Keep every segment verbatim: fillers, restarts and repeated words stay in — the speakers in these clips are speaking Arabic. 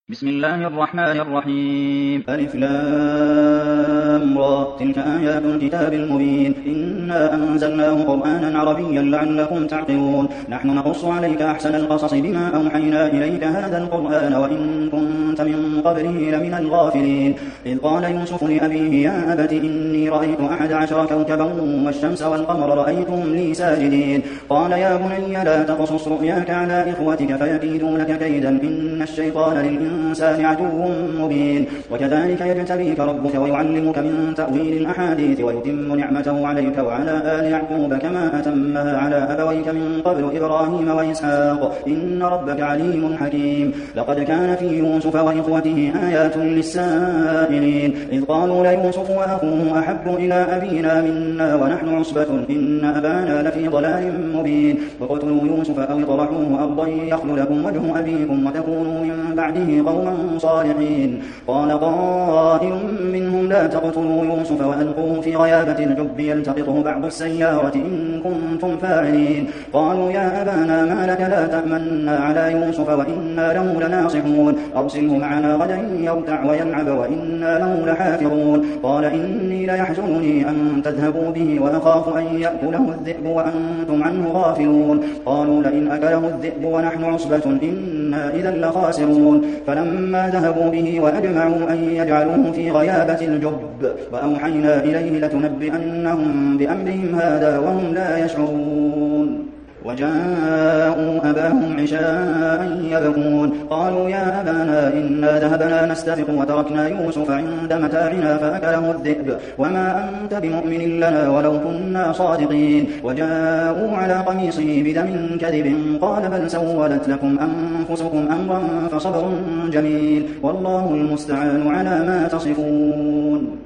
بسم الله الرحمن الرحيم. ألف لام را تلك آيات الكتاب المبين إنا أنزلناه قرآنا عربيا لعلكم تعقلون نحن نقص عليك أحسن القصص بما أوحينا إليك هذا القرآن وإن كنت من قبله لمن الغافلين إذ قال يوسف لأبيه يا أبت إني رأيت أحد عشر كوكبا والشمس والقمر رأيتهم لي ساجدين قال يا بني لا تقصص رؤياك على إخوتك فيكيدوا لك كيدا إن الشيطان للإنسان عدو مبين وكذلك يجتبيك ربك ويعلمك من تأويل الأحاديث ويتم نعمته عليك وعلى آل يعقوب كما أتمها على أبويك من قبل إبراهيم وإسحاق إن ربك عليم حكيم لقد كان في يوسف وإخوته آيات للسائلين إذ قالوا ليوسف وأخوه أحب إلى أبينا منا ونحن عصبة إن أبانا لفي ضلال مبين وقتلوا يوسف أو اطرحوه أرضا يخل لكم وجه أبيكم وتكونوا من بعده قوما صالحين قال قائل منهم لا تقتلوا يوسف وألقوه في غيابة الجب يلتقطه بعض السيارة إن كنتم فاعلين قالوا يا أبانا ما لك لا تأمنا على يوسف وإنا له لناصحون أرسله معنا غدا يرتع ويلعب وإنا له لحافظون قال إني ليحزنني أن تذهبوا به وأخاف أن يأكله الذئب وأنتم عنه غافلون قالوا لئن أكله الذئب ونحن عصبة إنا إذا لخاسرون فلما ذهبوا به وأجمعوا أن يجعلوه في غيابة الجب وأوحينا إليه لتنبئنهم بأمرهم هذا وهم لا يشعرون وجاءوا أباهم عشاء يبكون قالوا يا أبانا إنا ذهبنا نستبق وتركنا يوسف عند متاعنا فأكله الذئب وما أنت بمؤمن لنا ولو كنا صادقين وجاءوا على قميصه بدم كذب قال بل سولت لكم أنفسكم أمرا فصبر جميل والله المستعان على ما تصفون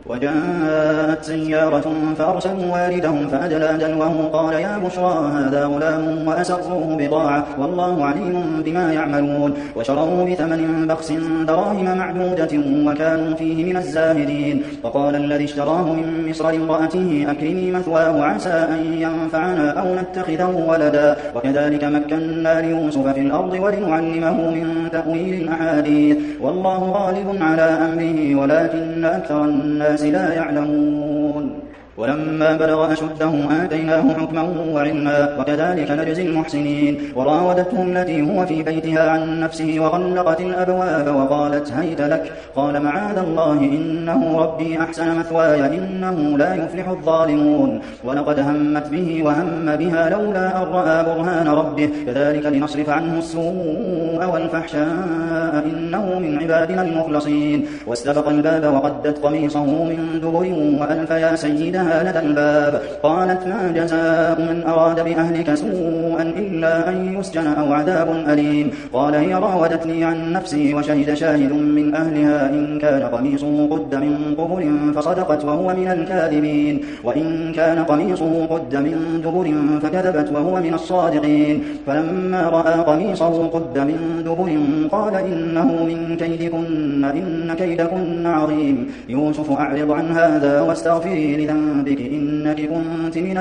وجاءت سيارة فأرسلوا واردهم فأدلى دلوه قال يا بشرى هذا غلام وأسروه بضاعة والله عليم بما يعملون وشروه بثمن بخس دراهم معدودة وكانوا فيه من الزاهدين وقال الذي اشتراه من مصر لامرأته أكرمي مثواه عسى أن ينفعنا أو نتخذه ولدا وكذلك مكنا ليوسف في الأرض ولنعلمه من تأويل الأحاديث والله غالب على أمره ولكن أكثر الناس لا يعلمون ولما بلغ أشده آتيناه حكما وعلما وكذلك نجزي المحسنين وراودته التي هو في بيتها عن نفسه وغلقت الأبواب وقالت هيت لك قال معاذ الله إنه ربي أحسن مثواي إنه لا يفلح الظالمون ولقد همت به وهم بها لولا أن رأى برهان ربه كذلك لنصرف عنه السوء والفحشاء إنه من عبادنا المخلصين واستبق الباب وقدت قميصه من دبر وألف يا سيدها لدى الباب قالت ما جزاء من أراد بأهلك سوءا إلا أن يسجن أو عذاب أليم قال هي راودتني عن نفسي وشهد شاهد من أهلها إن كان قميصه قد من قبل فصدقت وهو من الكاذبين وإن كان قميصه قد من دبر فكذبت وهو من الصادقين فلما رأى قميصه قد من دبر قال إنه من كيدكن إن كيدكن عظيم يوسف أعرض عن هذا واستغفري لذنبك إنك كنت من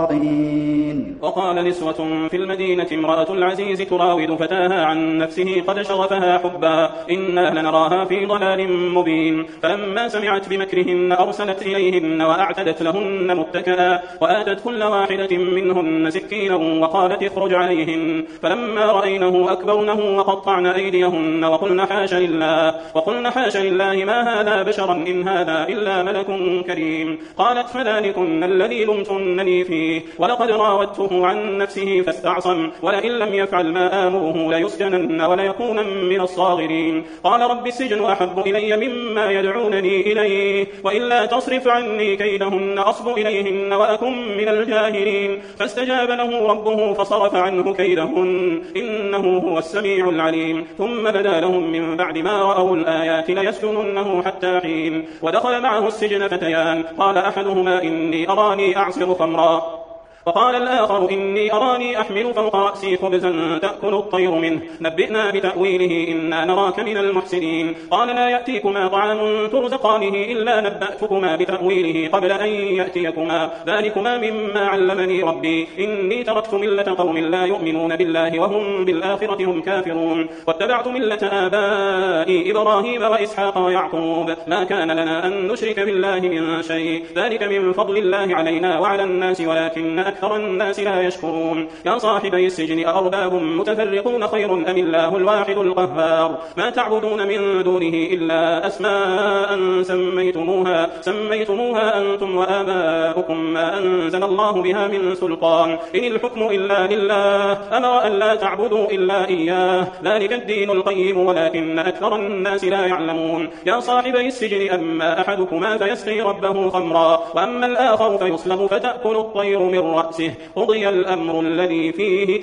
الخاطئين وقال نسوة في المدينة امرأة العزيز تراود فتاها عن نفسه قد شغفها حبا إنا لنراها في ضلال مبين فلما سمعت بمكرهن أرسلت إليهن وأعتدت لهن متكئا وآتت كل واحدة منهن سكينا وقالت اخرج عليهن فلما رأينه أكبرنه وقطعن أيديهن وقلن حاش لله وقلن حاش لله ما هذا بشرا إن هذا إلا ملك كريم قالت فذلكن الذي لمتنني فيه ولقد راودته عن نفسه فاستعصم ولئن لم يفعل ما آمره ليسجنن وليكون من الصاغرين قال رب السجن أحب إلي مما يدعونني إليه وإلا تصرف عني كيدهن أصب إليهن وأكن من الجاهلين فاستجاب له ربه فصرف عنه كيدهن إنه هو السميع العليم ثم بدا لهم من بعد ما رأوا الآيات ليسجننه حتى حين ودخل معه السجن فتيان قال أحدهما إني أراني أعصر خمرا وقال الآخر إني أراني أحمل فوق رأسي خبزا تأكل الطير منه نبئنا بتأويله إنا نراك من المحسنين قال لا يأتيكما طعام ترزقانه إلا نبأتكما بتأويله قبل أن يأتيكما ذلكما مما علمني ربي إني تركت ملة قوم لا يؤمنون بالله وهم بالآخرة هم كافرون واتبعت ملة آبائي إبراهيم وإسحاق ويعقوب ما كان لنا أن نشرك بالله من شيء ذلك من فضل الله علينا وعلى الناس ولكن أكثر الناس لا يشكرون يا صاحبي السجن أأرباب متفرقون خير أم الله الواحد القهار ما تعبدون من دونه إلا أسماء سميتموها سميتموها أنتم وآباؤكم ما أنزل الله بها من سلطان إن الحكم إلا لله أمر أن لا تعبدوا إلا إياه ذلك الدين القيم ولكن أكثر الناس لا يعلمون يا صاحبي السجن أما أحدكما فيسقي ربه خمرا وأما الآخر فيصلب فتأكل الطير من رأسه قضي الأمر الذي فيه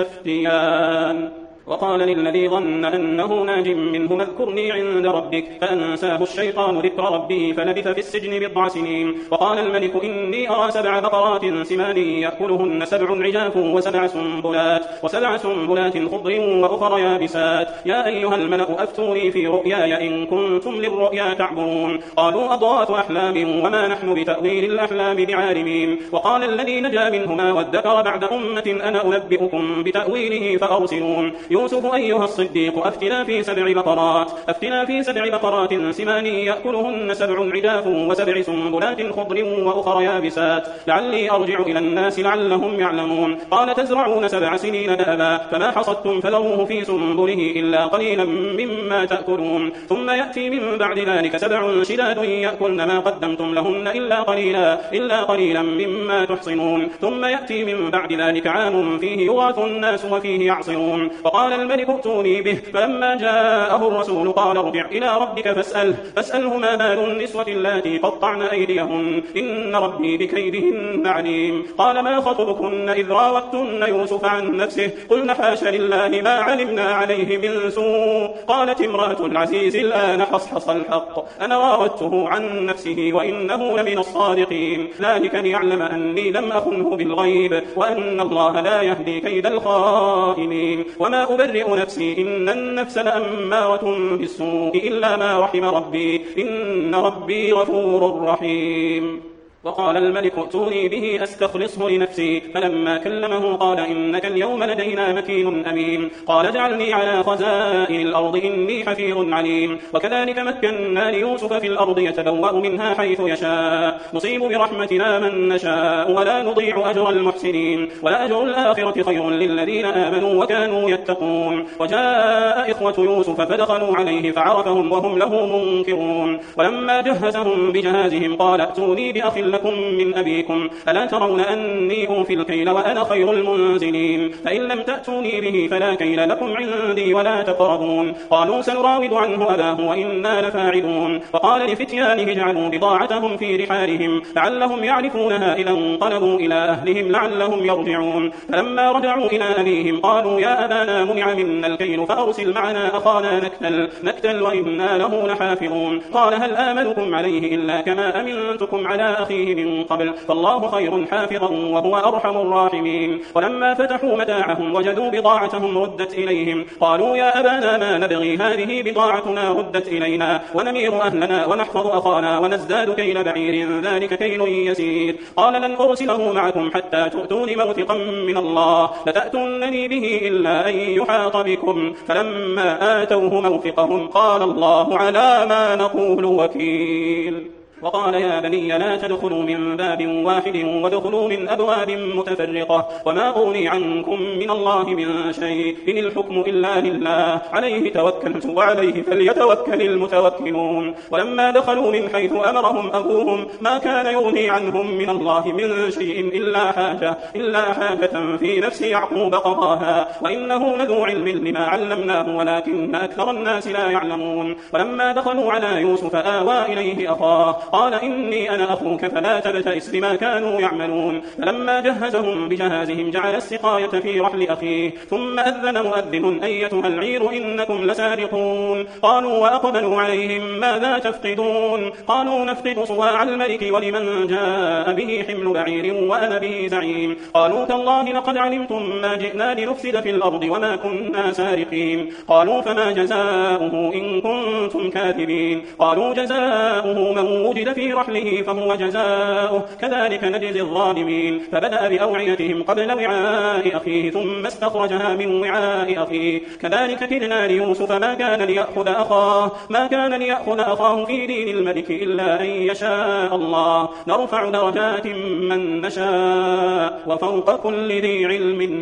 تستفتيان وقال للذي ظن أنه ناج منه اذكرني عند ربك فأنساه الشيطان ذكر ربه فلبث في السجن بضع سنين وقال الملك إني أرى سبع بقرات سمان يأكلهن سبع عجاف وسبع سنبلات وسبع سنبلات خضر وأخر يابسات يا أيها الملأ أفتوني في رؤياي إن كنتم للرؤيا تعبرون قالوا أضغاث أحلام وما نحن بتأويل الأحلام بعالمين وقال الذي نجا منهما وادكر بعد أمة أنا أنبئكم بتأويله فأرسلون يوسف أيها الصديق أفتنا في سبع بقرات أفتنا في سبع بقرات سمان يأكلهن سبع عجاف وسبع سنبلات خضر وأخر يابسات لعلي أرجع إلى الناس لعلهم يعلمون قال تزرعون سبع سنين دابا فما حصدتم فذروه في سنبله إلا قليلا مما تأكلون ثم يأتي من بعد ذلك سبع شداد يأكلن ما قدمتم لهن إلا قليلا إلا قليلا مما تحصنون ثم يأتي من بعد ذلك عام فيه يغاث الناس وفيه يعصرون قال الملك ائتوني به فلما جاءه الرسول قال ارجع إلى ربك فاسأله فاسأله ما بال النسوة اللاتي قطعن أيديهن إن ربي بكيدهن عليم قال ما خطبكن إذ راوتن يوسف عن نفسه قلن حاش لله ما علمنا عليه من سوء قالت امرأة العزيز الآن حصحص الحق أنا راودته عن نفسه وإنه لمن الصادقين ذلك ليعلم أني لم أخنه بالغيب وأن الله لا يهدي كيد الخائنين وما أبرئ نفسي إن النفس لأمارة بالسوء إلا ما رحم ربي إن ربي غفور رحيم وقال الملك ائتوني به أستخلصه لنفسي فلما كلمه قال إنك اليوم لدينا مكين أمين قال اجعلني على خزائن الأرض إني حفيظ عليم وكذلك مكنا ليوسف في الأرض يتبوأ منها حيث يشاء نصيب برحمتنا من نشاء ولا نضيع أجر المحسنين ولأجر الآخرة خير للذين آمنوا وكانوا يتقون وجاء إخوة يوسف فدخلوا عليه فعرفهم وهم له منكرون ولما جهزهم بجهازهم قال ائتوني بأخ لكم من أبيكم ألا ترون أني أوفي الكيل وأنا خير المنزلين فإن لم تأتوني به فلا كيل لكم عندي ولا تقربون قالوا سنراود عنه أباه وإنا لفاعلون وقال لفتيانه اجعلوا بضاعتهم في رحالهم لعلهم يعرفونها إذا انقلبوا إلى أهلهم لعلهم يرجعون فلما رجعوا إلى أبيهم قالوا يا أبانا منع منا الكيل فأرسل معنا أخانا نكتل, نكتل وإنا له لحافظون قال هل آمنكم عليه إلا كما أمنتكم على أخيه من قبل فالله خير حافظا وهو أرحم الراحمين ولما فتحوا متاعهم وجدوا بضاعتهم ردت إليهم قالوا يا أبانا ما نبغي هذه بضاعتنا ردت إلينا ونمير أهلنا ونحفظ أخانا ونزداد كيل بعير ذلك كيل يسير قال لن أرسله معكم حتى تؤتون موثقا من الله لتأتونني به إلا أن يحاط بكم فلما آتوه موثقهم قال الله على ما نقول وكيل وقال يا بني لا تدخلوا من باب واحد وادخلوا من أبواب متفرقة وما أغني عنكم من الله من شيء إن الحكم إلا لله عليه توكلت وعليه فليتوكل المتوكلون ولما دخلوا من حيث أمرهم أبوهم ما كان يغني عنهم من الله من شيء إلا حاجة, إلا حاجة في نفس يعقوب قضاها وإنه لذو علم لما علمناه ولكن أكثر الناس لا يعلمون ولما دخلوا على يوسف آوى إليه أخاه قال إني أنا أخوك فلا تبتئس بما كانوا يعملون. فلما جهزهم بجهازهم جعل السقاية في رحل أخيه ثم أذن مؤذن أيتها العير إنكم لسارقون. قالوا وأقبلوا عليهم ماذا تفقدون؟ قالوا نفقد صواع الملك ولمن جاء به حمل بعير وأنا به زعيم. قالوا تالله لقد علمتم ما جئنا لنفسد في الأرض وما كنا سارقين. قالوا فما جزاؤه إن كنتم كاذبين؟ قالوا جزاؤه من وجد في رحله فهو جزاؤه كذلك نجزي الظالمين. فبدأ بأوعيتهم قبل وعاء أخيه ثم استخرجها من وعاء أخيه كذلك كدنا ليوسف ما كان ليأخذ أخاه ما كان ليأخذ أخاه في دين الملك إلا أن يشاء الله نرفع درجات من نشاء وفوق كل ذي علم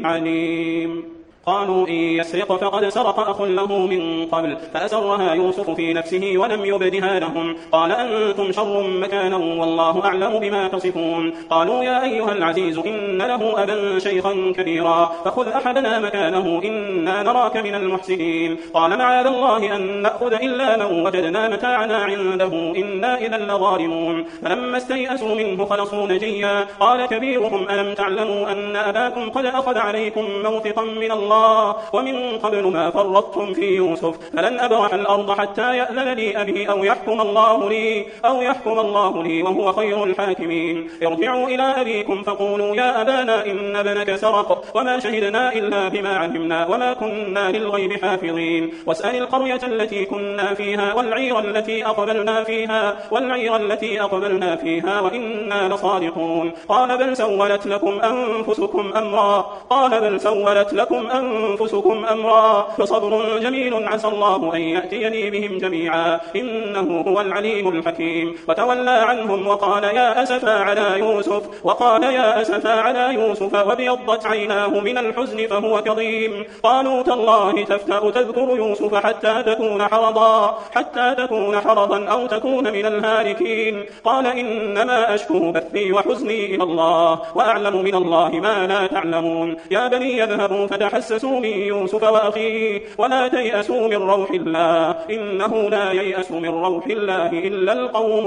عليم. قالوا إن يسرق فقد سرق أخ له من قبل فأسرها يوسف في نفسه ولم يبدها لهم. قال أنتم شر مكانا والله أعلم بما تصفون. قالوا يا أيها العزيز إن له أبا شيخا كبيرا فخذ أحدنا مكانه إنا نراك من المحسنين. قال معاذ الله أن نأخذ إلا من وجدنا متاعنا عنده إنا إذا لظالمون. فلما استيئسوا منه خلصوا نجيا. قال كبيرهم ألم تعلموا أن أباكم قد أخذ عليكم موثقا من الله ومن قبل ما فرطتم في يوسف فلن أبرح الأرض حتى يأذن لي أبي أو يحكم الله لي أو يحكم الله لي وهو خير الحاكمين. ارجعوا إلى أبيكم فقولوا يا أبانا إن ابنك سرق وما شهدنا إلا بما علمنا وما كنا للغيب حافظين. واسأل القرية التي كنا فيها والعير التي أقبلنا فيها والعير التي أقبلنا فيها وإنا لصادقون. قال بل سولت لكم أنفسكم أمرا قال بل سولت لكم أنفسكم أمرا فصبر جميل عسى الله أن يأتيني بهم جميعا إنه هو العليم الحكيم. وتولى عنهم وقال يا أسفا على يوسف وقال يا أسفا على يوسف وابيضت عيناه من الحزن فهو كظيم. قالوا تالله تفتأ تذكر يوسف حتى تكون حرضا حتى تكون حرضا أو تكون من الهالكين. قال إنما أشكو بثي وحزني إلى الله وأعلم من الله ما لا تعلمون. يا بني يذهبوا فتحسسوا من يوسف وأخيه ولا تيأسوا من روح الله إنه لا ييأس من روح الله إلا القوم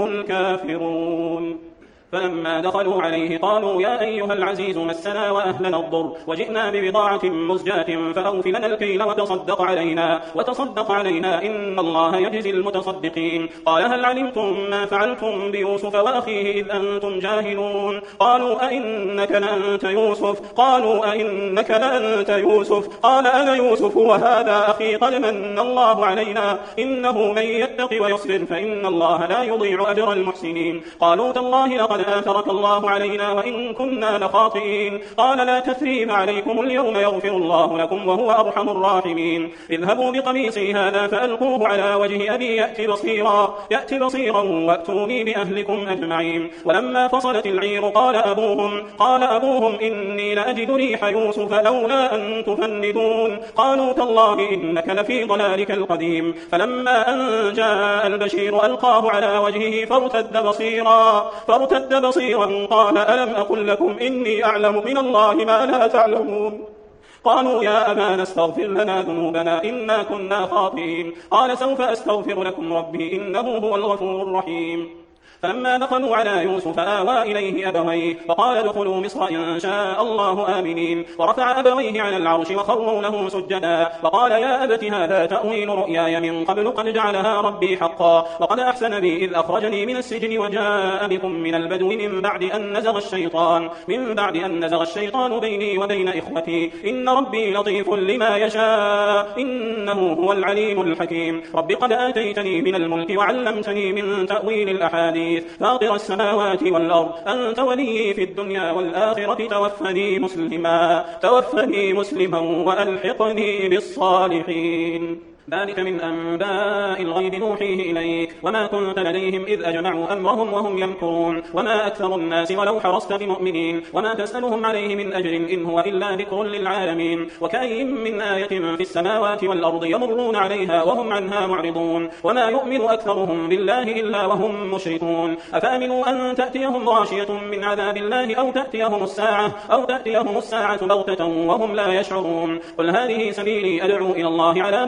الكافرون. فلما دخلوا عليه قالوا يا أيها العزيز مسنا وأهلنا الضر وجئنا ببضاعة مزجاة فأوف لنا الكيل وتصدق علينا وتصدق علينا إن الله يجزي المتصدقين. قال هل علمتم ما فعلتم بيوسف وأخيه إذ أنتم جاهلون؟ قالوا أئنك لأنت يوسف قالوا أئنك لأنت يوسف قال أنا يوسف وهذا أخي قد من الله علينا إنه من يتق ويصبر فإن الله لا يضيع أجر المحسنين. قالوا تالله لقد آثرك الله علينا وإن كنا لخاطئين. قال لا تثريب عليكم اليوم يغفر الله لكم وهو أرحم الراحمين. اذهبوا بقميصي هذا فألقوه على وجه أبي يأتي بصيرا يأتي بصيرا وأتوني بأهلكم أجمعين. ولما فصلت العير قال أبوهم قال أبوهم إني لأجد ريح يوسف لولا أن تفندون. قالوا تالله إنك لفي ضلالك القديم. فلما أن جاء البشير ألقاه على وجهه فارتد بصيرا فارتد بصيرا قال ألم أقل لكم إني أعلم من الله ما لا تعلمون. قالوا يا أبانا استغفر لنا ذنوبنا إنا كنا خاطئين. قال سوف أستغفر لكم ربي إنه هو الغفور الرحيم. فلما دخلوا على يوسف آوى إليه أبويه فقال ادخلوا مصر إن شاء الله آمنين. ورفع أبويه على العرش وخروا له سجدا وقال يا أبت هذا تأويل رؤياي من قبل قد جعلها ربي حقا وقد أحسن بي إذ أخرجني من السجن وجاء بكم من البدو من بعد أن نزغ الشيطان من بعد أن نزغ الشيطان بيني وبين إخوتي إن ربي لطيف لما يشاء إنه هو العليم الحكيم. رب قد آتيتني من الملك وعلمتني من تأويل الأحاديث فاطر السماوات والأرض أنت ولي في الدنيا والآخرة توفني مسلما توفني مسلما وألحقني بالصالحين. ذلك من أنباء الغيب نوحيه إليك وما كنت لديهم إذ أجمعوا أمرهم وهم يمكرون وما أكثر الناس ولو حرصت بمؤمنين وما تسألهم عليه من أجر إن هو إلا ذكر للعالمين. وكأي من آية في السماوات والأرض يمرون عليها وهم عنها معرضون وما يؤمن أكثرهم بالله إلا وهم مشركون. أفأمنوا أن تأتيهم غاشية من عذاب الله أو تأتيهم الساعة أو تأتيهم الساعة بغتة وهم لا يشعرون. قل هذه سبيلي أدعو إلى الله على بصيرة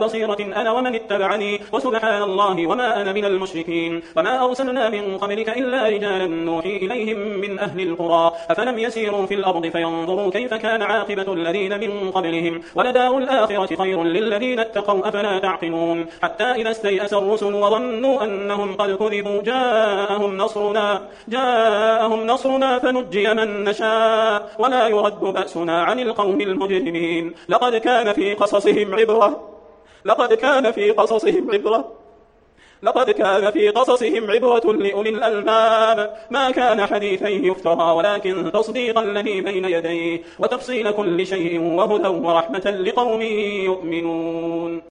أنا ومن اتبعني وسبحان الله وما أنا من المشركين. وما أرسلنا من قبلك إلا رجالا نوحي إليهم من أهل القرى أفلم يسيروا في الأرض فينظروا كيف كان عاقبة الذين من قبلهم ولدار الآخرة خير للذين اتقوا أفلا تعقلون. حتى إذا استيأس الرسل وظنوا أنهم قد كذبوا جاءهم نصرنا جاءهم نصرنا فنجي من نشاء ولا يرد بأسنا عن القوم المجرمين. لقد كان في قصصهم عبرة لقد كان في قصصهم عبرة لقد كان في قصصهم عبرة لأولي الألباب ما كان حديثا يفترى ولكن تصديق الذي بين يديه وتفصيل كل شيء وهدى ورحمة لقوم يؤمنون.